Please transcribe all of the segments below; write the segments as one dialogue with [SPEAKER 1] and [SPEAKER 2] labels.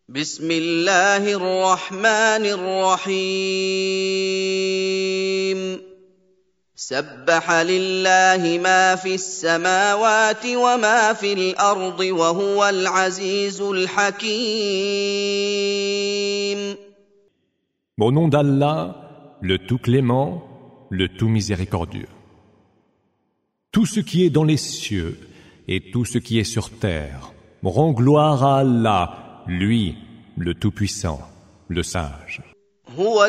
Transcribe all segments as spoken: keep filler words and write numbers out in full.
[SPEAKER 1] بسم الله الرحمن الرحيم سبح لله ما في السماوات وما في الأرض وهو العزيز الحكيم.
[SPEAKER 2] Au nom d'Allah, le tout clément, le tout miséricordieux. Tout ce qui est dans les cieux et tout ce qui est sur terre rend gloire à Allah, lui, le Tout-Puissant, le Sage.
[SPEAKER 1] هو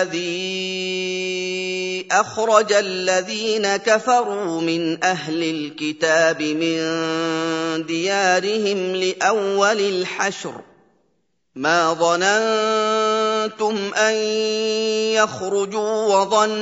[SPEAKER 1] الذي أخرج الذين كفروا من أهل الكتاب من ديارهم لأول الحشر ما ظننتم أن يخرجوا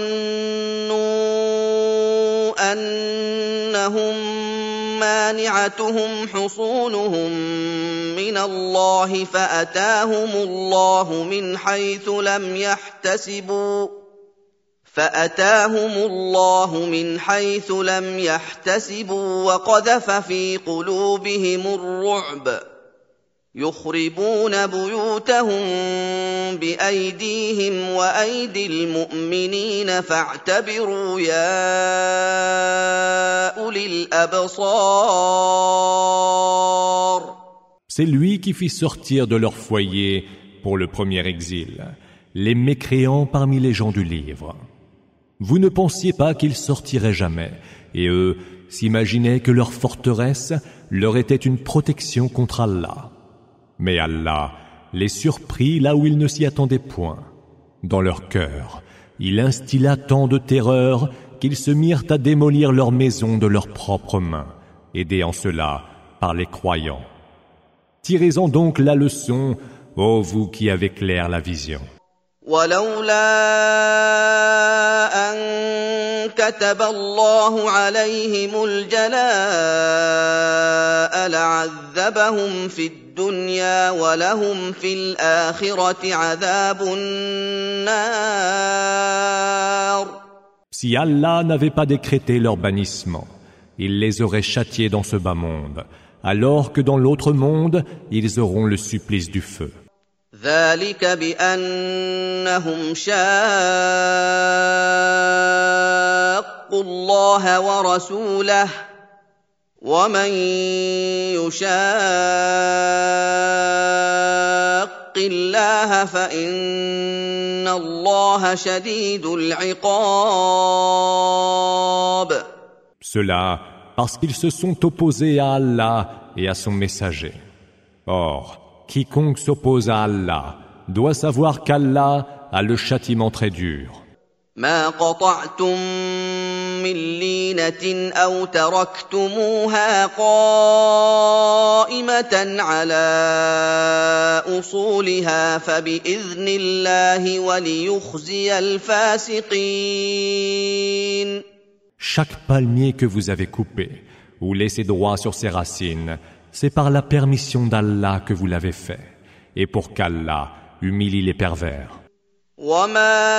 [SPEAKER 1] وظنوا أنهم مانعتهم حصونهم من الله فأتاهم الله من حيث لم يحتسبوا فأتاهم الله من حيث لم يحتسبوا وقذف في قلوبهم الرعب يخربون بيوتهم بأيديهم وأيدي المؤمنين فاعتبروا يا أولي الأبصار.
[SPEAKER 2] C'est lui qui fit sortir de leur foyer pour le premier exil les mécréants parmi les gens du livre. Vous ne pensiez pas qu'ils sortiraient jamais, et eux s'imaginaient que leur forteresse leur était une protection contre Allah. Mais Allah les surprit là où ils ne s'y attendaient point. Dans leur cœur, il instilla tant de terreur qu'ils se mirent à démolir leurs maisons de leurs propres mains, aidés en cela par les croyants. Tirez-en donc la leçon, ô vous qui avez clair la vision.
[SPEAKER 1] ولولا أن كتب الله عليهم الجلاء لعذبهم في الدنيا ولهم في الآخرة عذاب النار.
[SPEAKER 2] Si Allah n'avait pas décrété leur bannissement, il les aurait châtiés dans ce bas monde, alors que dans l'autre monde, ils auront le supplice du feu.
[SPEAKER 1] ذلك بأنهم شاقوا الله ورسوله ومن يشاق الله فإن الله شديد العقاب.
[SPEAKER 2] Cela parce qu'ils se sont opposés à Allah et à son messager. Or, quiconque s'oppose à Allah doit savoir qu'Allah a le châtiment très dur.
[SPEAKER 1] ما قطعتم من لينة أو تركتموها قائمة على أصولها فبإذن الله وليخزي الفاسقين.
[SPEAKER 2] Chaque palmier que vous avez coupé ou laissé droit sur ses racines, c'est par la permission d'Allah que vous l'avez fait, et pour qu'Allah humilie les pervers.
[SPEAKER 1] وما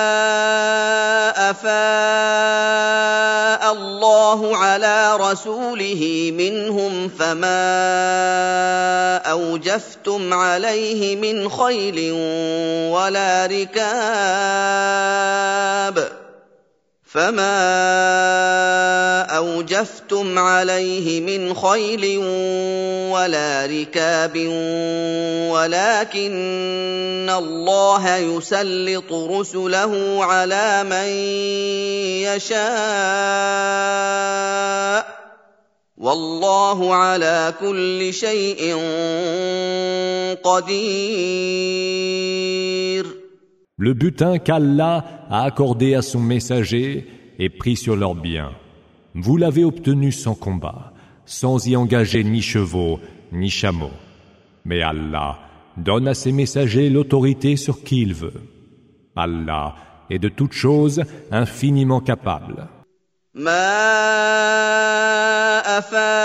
[SPEAKER 1] أفاء الله على رسوله منهم فما أوجفتم عليه من خيل ولا ركاب فما أوجفتم عليه من خيل ولا ركاب ولكن الله يسلط رسله على من يشاء والله على كل شيء قدير.
[SPEAKER 2] Le butin qu'Allah a accordé à son messager est pris sur leurs biens. Vous l'avez obtenu sans combat, sans y engager ni chevaux, ni chameaux. Mais Allah donne à ses messagers l'autorité sur qui il veut. Allah est de toutes choses infiniment capable.
[SPEAKER 1] ما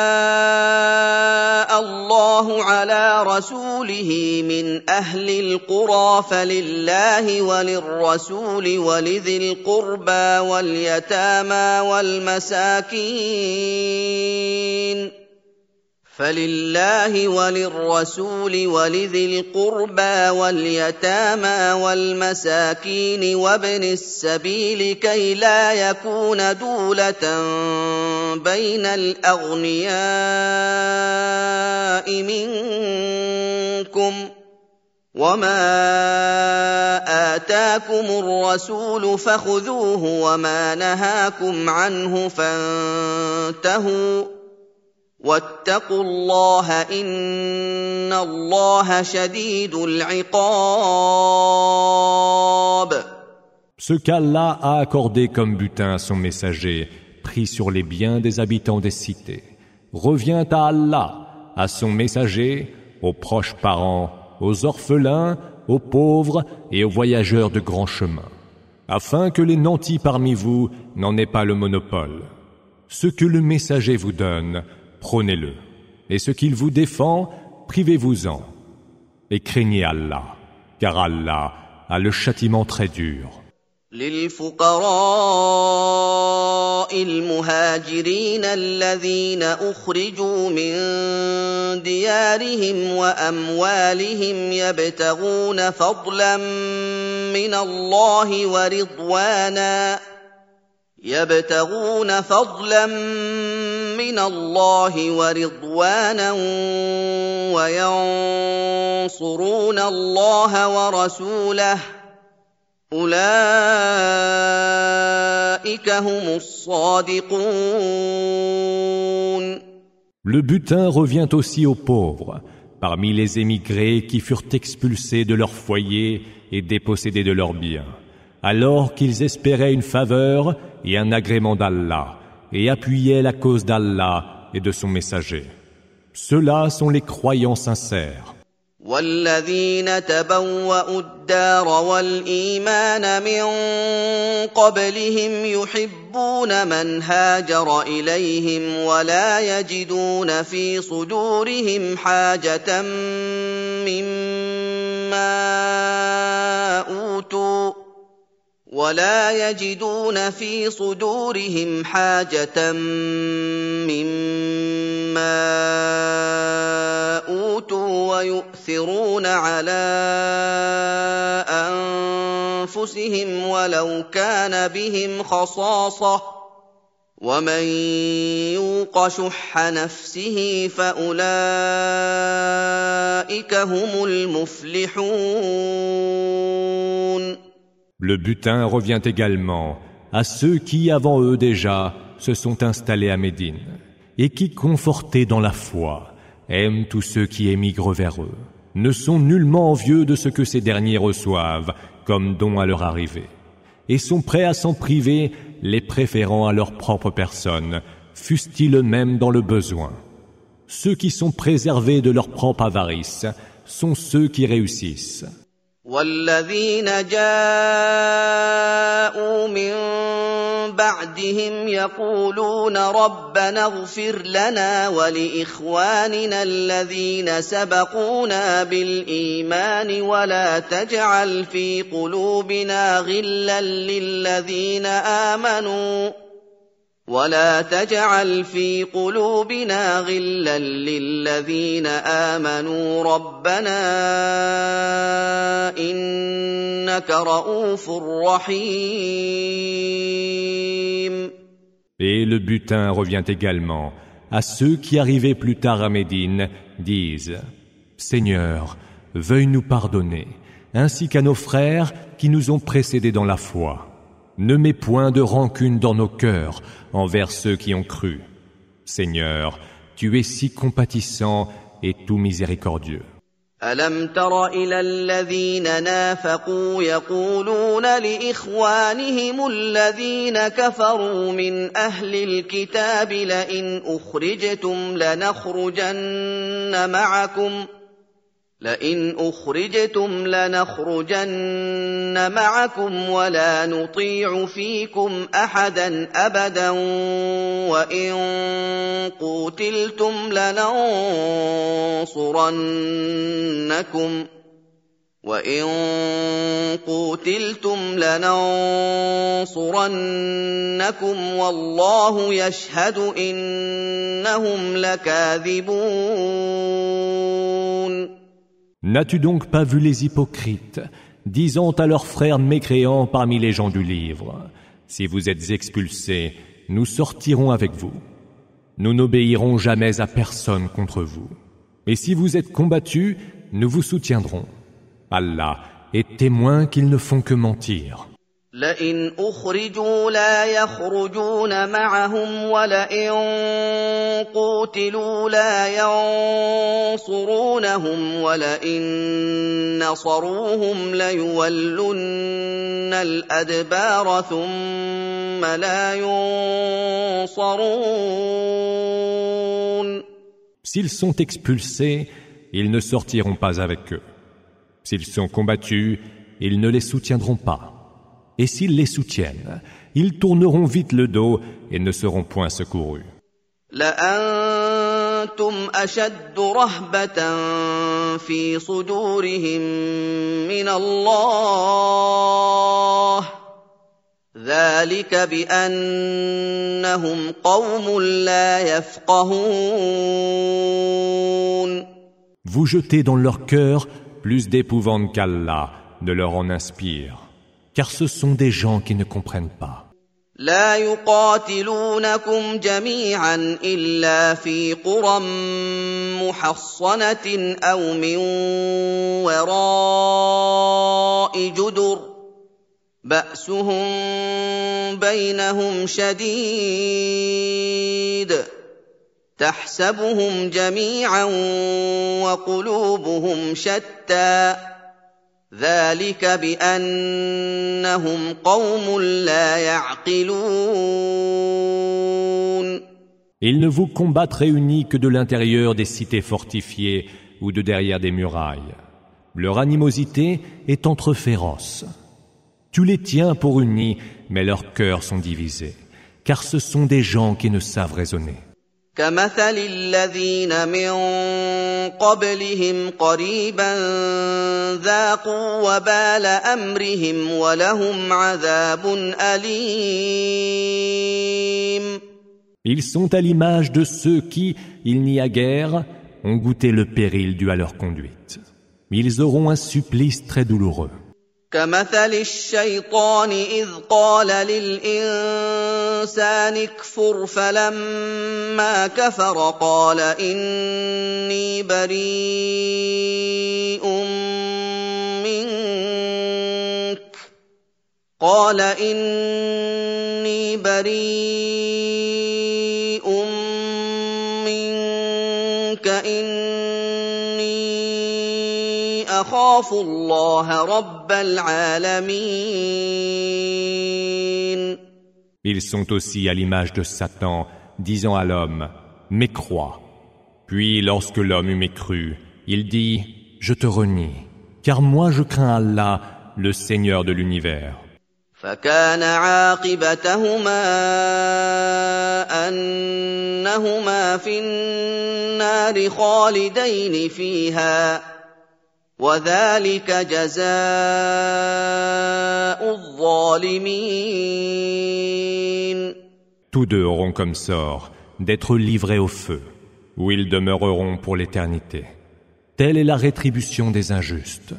[SPEAKER 1] أفاء الله على رسوله من أهل القرى فلله وللرسول ولذي القربى واليتامى والمساكين فلله وللرسول ولذي القربى واليتامى والمساكين وابن السبيل كي لا يكون دولة بين الأغنياء منكم وما آتاكم الرسول فخذوه وما نهاكم عنه فانتهوا واتقوا الله إن الله شديد العقاب.
[SPEAKER 2] Ce qu'Allah a accordé comme butin à son messager, pris sur les biens des habitants des cités, revient à Allah, à son messager, aux proches parents, aux orphelins, aux pauvres et aux voyageurs de grand chemin, afin que les nantis parmi vous n'en aient pas le monopole. Ce que le messager vous donne, prônez-le, et ce qu'il vous défend, privez-vous-en. Et craignez Allah, car Allah a le châtiment très dur.
[SPEAKER 1] للفقراء المهاجرين الذين أخرجوا من ديارهم وأموالهم يبتغون فضلا من الله ورضوانا يبتغون فضلا من الله ورضوانا وينصرون الله ورسوله أولئك هم الصادقون.
[SPEAKER 2] Le butin revient aussi aux pauvres, parmi les émigrés qui furent expulsés de leur foyer et dépossédés de leurs biens, alors qu'ils espéraient une faveur et un agrément d'Allah, et appuyaient la cause d'Allah et de son messager. Ceux-là sont les croyants sincères.
[SPEAKER 1] والذين تبوأوا الدار والإيمان من قبلهم يحبون من هاجر إليهم ولا يجدون في صدورهم حاجة مما أوتوا ولا يجدون في صدورهم حاجة مما أوتوا ويؤثرون على أنفسهم ولو كان بهم خصاصة ومن يوق شح نفسه فأولئك هم المفلحون.
[SPEAKER 2] Le butin revient également à ceux qui, avant eux déjà, se sont installés à Médine et qui, confortés dans la foi, aiment tous ceux qui émigrent vers eux, ne sont nullement envieux de ce que ces derniers reçoivent comme don à leur arrivée, et sont prêts à s'en priver, les préférant à leur propre personne, fussent-ils eux-mêmes dans le besoin. Ceux qui sont préservés de leur propre avarice sont ceux qui réussissent.
[SPEAKER 1] والذين جاءوا من بعدهم يقولون ربنا اغفر لنا ولإخواننا الذين سبقونا بالإيمان ولا تجعل في قلوبنا غلا للذين آمنوا ولا تجعل في قلوبنا غلا للذين آمنوا ربنا إنك رؤوف رحيم.
[SPEAKER 2] Et le butin revient également à ceux qui arrivaient plus tard à Médine disent « Seigneur, veuille nous pardonner, ainsi qu'à nos frères qui nous ont précédés dans la foi. Ne mets point de rancune dans nos cœurs envers ceux qui ont cru. Seigneur, tu es si compatissant et tout miséricordieux. »
[SPEAKER 1] ألم تر إلى الذين نافقوا يقولون لإخوانهم الذين كفروا من أهل الكتاب لئن أخرجتم لنخرجن معكم لئن أخرجتم لنخرجن معكم ولا نطيع فيكم أحدا أبدا وإن قوتلتم لننصرنكم وَإِن قُوتِلْتُمْ لَنَنصُرَنَّكُمْ وَاللَّهُ يَشْهَدُ إِنَّهُمْ لَكَاذِبُونَ.
[SPEAKER 2] N'as-tu donc pas vu les hypocrites disant à leurs frères mécréants parmi les gens du livre: si vous êtes expulsés, nous sortirons avec vous. Nous n'obéirons jamais à personne contre vous. Et si vous êtes combattus, nous vous soutiendrons. Allah est témoin qu'ils ne font que mentir.
[SPEAKER 1] لئن أخرجوا لا يخرجون معهم ولئن قوتلوا لا ينصرونهم ولئن نصروهم ليولن الأدبار ثم لا ينصرون.
[SPEAKER 2] S'ils sont expulsés, ils ne sortiront pas avec eux. S'ils sont combattus, ils ne les soutiendront pas. Et s'ils les soutiennent, ils tourneront vite le dos et ne seront point secourus.
[SPEAKER 1] لأنتم أشد رهبة في صدورهم من الله ذلك بأنهم قوم لا يفقهون.
[SPEAKER 2] Vous jetez dans leur cœur plus d'épouvante qu'Allah ne leur en inspire. Car ce sont des gens qui ne comprennent pas.
[SPEAKER 1] لا يقاتلونكم جميعا إلا في قرى محصنة أو من وراء جدر بأسهم بينهم شديد تحسبهم جميعا وقلوبهم شتى ذلك بأنهم قوم لا يعقلون.
[SPEAKER 2] Ils ne vous combattent réunis que de l'intérieur des cités fortifiées ou de derrière des murailles. Leur animosité est entre féroces. Tu les tiens pour unis, mais leurs cœurs sont divisés, car ce sont des gens qui ne savent raisonner.
[SPEAKER 1] كمثل الذين من قبلهم قريبا ذاقوا وبال أمرهم ولهم عذاب أليم.
[SPEAKER 2] Ils sont à l'image de ceux qui, il n'y a guère, ont goûté le péril dû à leur conduite. Ils auront un supplice très douloureux.
[SPEAKER 1] كمثل الشيطان إذ قال للإنسان اكفر فلما كفر قال إني بريء منك قال إني بريء منك إني أخاف الله رب العالمين.
[SPEAKER 2] Ils sont aussi à l'image de Satan, disant à l'homme: mécrois. Puis, lorsque l'homme eut mécru, il dit: je te renie, car moi je crains Allah, le Seigneur de l'univers.
[SPEAKER 1] فكان عاقبتهما أنهما في النار خالدين فيها وذلك جزاء الظالمين.
[SPEAKER 2] Tous deux auront comme sort d'être livrés au feu, où ils demeureront pour l'éternité. Telle est la rétribution des injustes.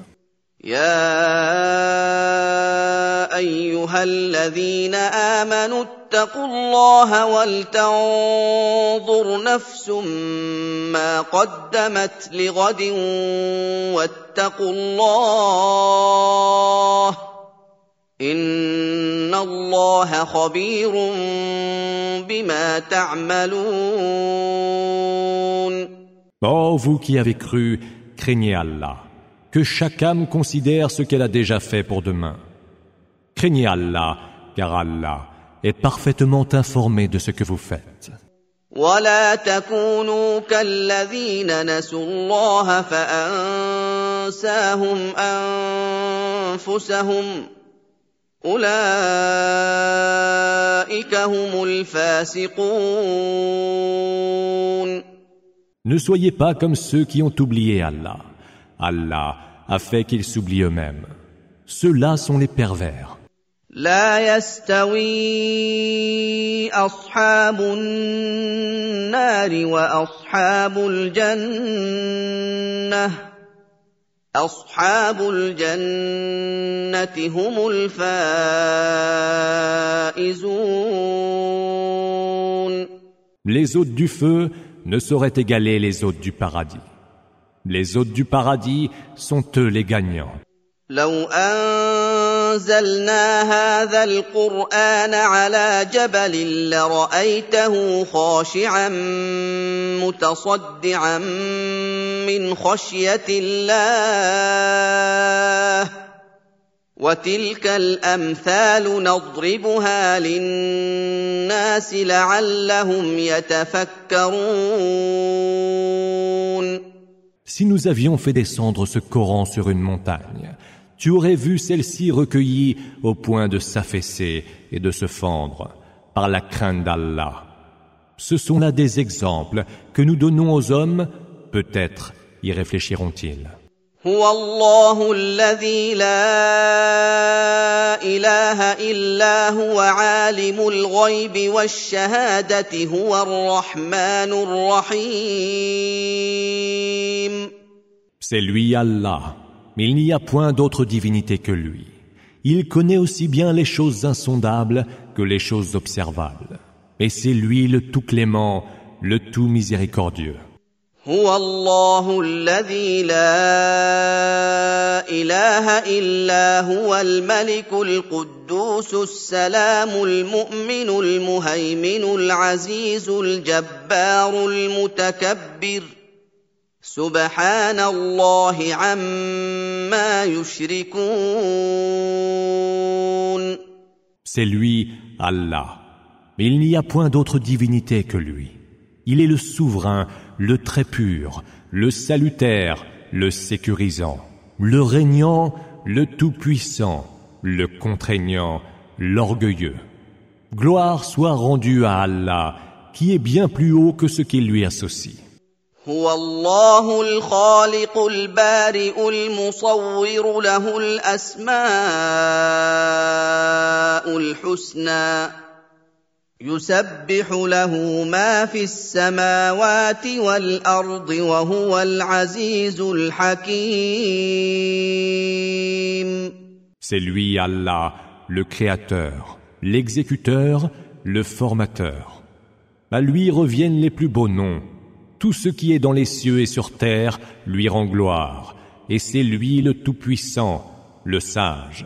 [SPEAKER 1] يا أيها الذين آمنوا اتقوا الله ولتنظر نفس ما قدمت لغد واتقوا الله إن الله خبير بما تعملون.
[SPEAKER 2] Ô vous qui avez cru, craignez Allah. Que chaque âme considère ce qu'elle a déjà fait pour demain. Craignez Allah, car Allah est parfaitement informé de ce que vous faites.
[SPEAKER 1] ولا تكونوا كالذين نسوا الله فأنساهم أنفسهم أولئك هم الفاسقون.
[SPEAKER 2] Ne soyez pas comme ceux qui ont oublié Allah. Allah a fait qu'ils s'oublient eux-mêmes. Ceux-là sont les pervers.
[SPEAKER 1] لا يستوي أصحاب النار وأصحاب الجنة أصحاب الجنة هم الفائزون.
[SPEAKER 2] Les hôtes du feu ne sauraient égaler les hôtes du paradis. Les hôtes du paradis sont eux les gagnants.
[SPEAKER 1] لو أنزلنا هذا القرآن على جبل لرأيته خاشعا متصدعا من خشية الله وتلك الأمثال نضربها للناس لعلهم يتفكرون.
[SPEAKER 2] Si nous avions fait descendre ce Coran sur une montagne, tu aurais vu celle-ci recueillie au point de s'affaisser et de se fendre par la crainte d'Allah. Ce sont là des exemples que nous donnons aux hommes, peut-être y réfléchiront-ils.
[SPEAKER 1] هو الله الذي لا إله إلا هو عالم الغيب والشهادة هو الرحمن الرحيم.
[SPEAKER 2] C'est lui Allah. Il n'y a point d'autre divinité que lui. Il connaît aussi bien les choses insondables que les choses observables. Et c'est lui le tout clément, le tout miséricordieux.
[SPEAKER 1] هو الله الذي لا إله إلا هو الملك القدوس السلام المؤمن المهيمن العزيز الجبار المتكبر سبحان الله عما يشركون.
[SPEAKER 2] C'est lui, Allah. Il n'y a point d'autre divinité que lui. Il est le souverain, le très pur, le salutaire, le sécurisant, le régnant, le tout-puissant, le contraignant, l'orgueilleux. Gloire soit rendue à Allah, qui est bien plus haut que ce qui lui associe.
[SPEAKER 1] هو الله الخالق البارئ المصور له الأسماء الحسنى يسبح له ما في السماوات والأرض وهو العزيز الحكيم.
[SPEAKER 2] C'est lui Allah, le créateur, l'exécuteur, le formateur. À lui reviennent les plus beaux noms. Tout ce qui est dans les cieux et sur terre lui rend gloire, et c'est lui le Tout-Puissant, le Sage.